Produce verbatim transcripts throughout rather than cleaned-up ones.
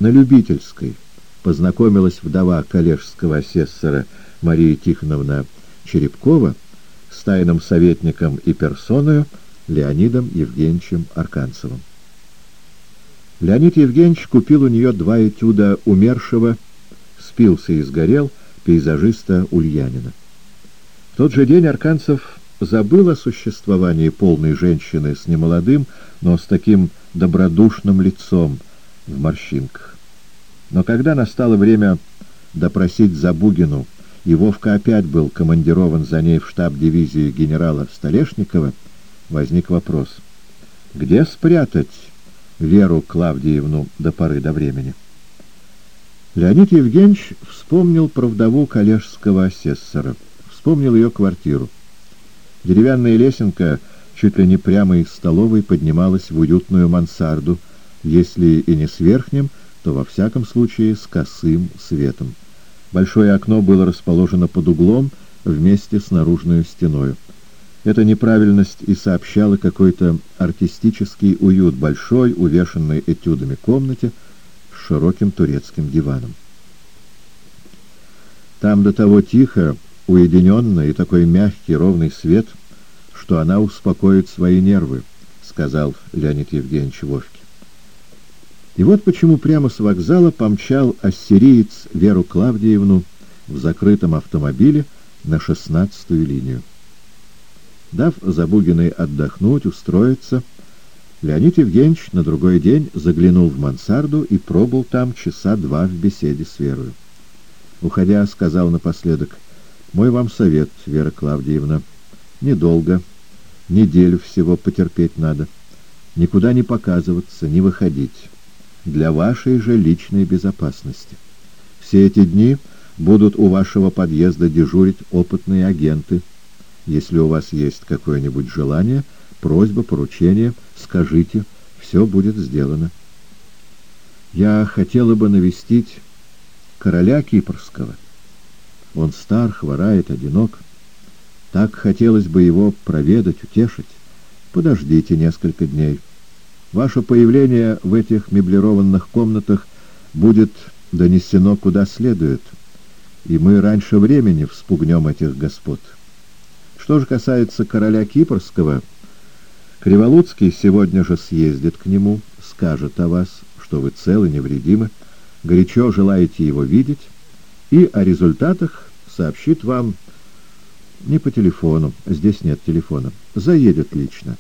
на Любительской познакомилась вдова коллежского асессора Мария Тихоновна Черепкова с тайным советником и персоною Леонидом Евгеньевичем Арканцевым. Леонид Евгеньевич купил у нее два этюда умершего, спился и сгорел, пейзажиста Ульянина. В тот же день Арканцев забыл о существовании полной женщины с немолодым, но с таким добродушным лицом в морщинках. Но когда настало время допросить Забугину, и Вовка опять был командирован за ней в штаб дивизии генерала Столешникова, возник вопрос: где спрятать Веру Клавдиевну до поры до времени? Леонид Евгеньевич вспомнил про вдову коллежского асессора, вспомнил ее квартиру. Деревянная лесенка чуть ли не прямо из столовой поднималась в уютную мансарду, если и не с верхним, то во всяком случае с косым светом. Большое окно было расположено под углом вместе с наружной стеною. Эта неправильность и сообщала какой-то артистический уют большой, увешанной этюдами комнате с широким турецким диваном. Там до того тихо, уединенно и такой мягкий, ровный свет, что она успокоит свои нервы, — сказал Леонид Евгеньевич Вовке. И вот почему прямо с вокзала помчал ассириец Веру Клавдиевну в закрытом автомобиле на шестнадцатую линию. Дав Забугиной отдохнуть, устроиться, Леонид Евгеньевич на другой день заглянул в мансарду и пробыл там часа два в беседе с Верою. Уходя, сказал напоследок: «Мой вам совет, Вера Клавдиевна, недолго, неделю всего потерпеть надо, никуда не показываться, не выходить, для вашей же личной безопасности. Все эти дни будут у вашего подъезда дежурить опытные агенты. Если у вас есть какое-нибудь желание, просьба, поручение, скажите, все будет сделано. Я хотела бы навестить короля Кипрского. Он стар, хворает, одинок. Так хотелось бы его проведать, утешить. Подождите несколько дней. Ваше появление в этих меблированных комнатах будет донесено куда следует, и мы раньше времени вспугнем этих господ. Что же касается короля Кипрского, Криволуцкий сегодня же съездит к нему, скажет о вас, что вы целы, невредимы, горячо желаете его видеть, и о результатах сообщит вам не по телефону, здесь нет телефона, заедет лично».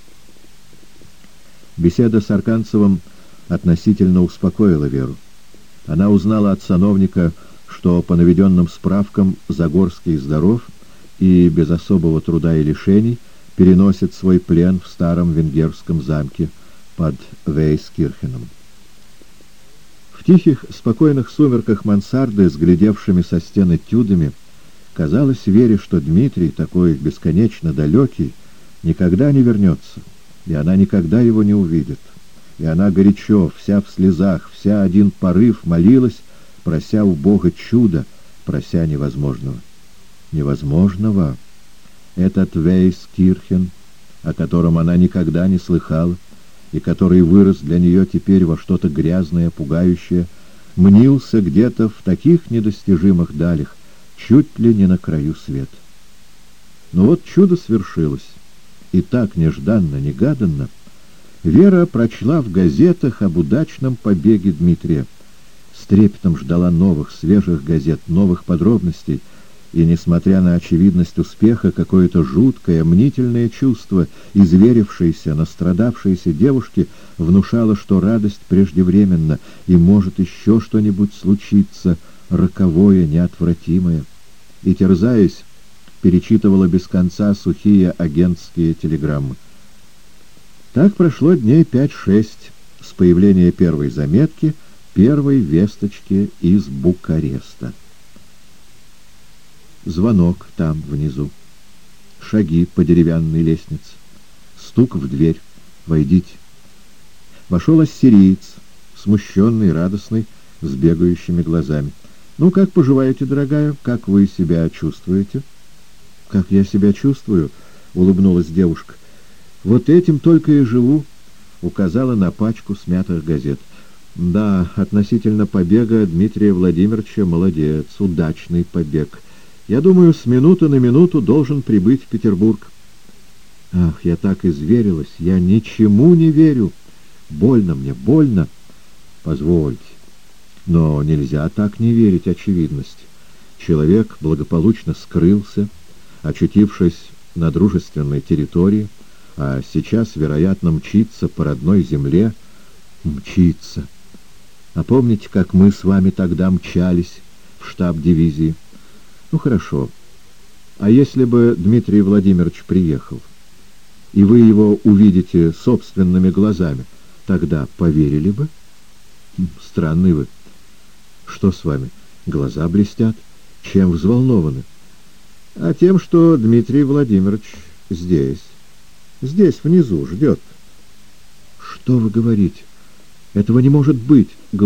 Беседа с Арканцевым относительно успокоила Веру. Она узнала от сановника, что по наведенным справкам Загорский здоров и без особого труда и лишений переносит свой плен в старом венгерском замке под Вейскирхеном. В тихих, спокойных сумерках мансарды, с глядевшими со стен этюдами, казалось Вере, что Дмитрий, такой бесконечно далекий, никогда не вернется, и она никогда его не увидит. И она горячо, вся в слезах, вся один порыв молилась, прося у Бога чуда, прося невозможного. Невозможного. Этот Вейскирхен, о котором она никогда не слыхала, и который вырос для нее теперь во что-то грязное, пугающее, мнился где-то в таких недостижимых далях, чуть ли не на краю света. Но вот чудо свершилось, и так нежданно, негаданно Вера прочла в газетах об удачном побеге Дмитрия, с трепетом ждала новых, свежих газет, новых подробностей, и, несмотря на очевидность успеха, какое-то жуткое, мнительное чувство изверившейся, настрадавшейся девушки внушало, что радость преждевременна, и может еще что-нибудь случиться, роковое, неотвратимое. И, терзаясь, перечитывала без конца сухие агентские телеграммы. Так прошло дней пять-шесть с появления первой заметки, первой весточки из Букареста. Звонок там, внизу. Шаги по деревянной лестнице. Стук в дверь. «Войдите». Вошел ассириец, смущенный, радостный, с бегающими глазами. «Ну, как поживаете, дорогая? Как вы себя чувствуете?» «Как я себя чувствую?» — улыбнулась девушка. «Вот этим только и живу», — указала на пачку смятых газет. Да, относительно побега Дмитрия Владимировича молодец, удачный побег. Я думаю, с минуты на минуту должен прибыть в Петербург. Ах, я так изверилась, я ничему не верю. Больно мне, больно. Позвольте. Но нельзя так не верить очевидности. Человек благополучно скрылся, очутившись на дружественной территории, а сейчас, вероятно, мчится по родной земле. Мчится. А помните, как мы с вами тогда мчались в штаб дивизии? Ну, хорошо. А если бы Дмитрий Владимирович приехал, и вы его увидите собственными глазами, тогда поверили бы? Странный вы. Что с вами? Глаза блестят. Чем взволнованы? А тем, что Дмитрий Владимирович здесь. Здесь, внизу, ждет. Что вы говорите? Этого не может быть.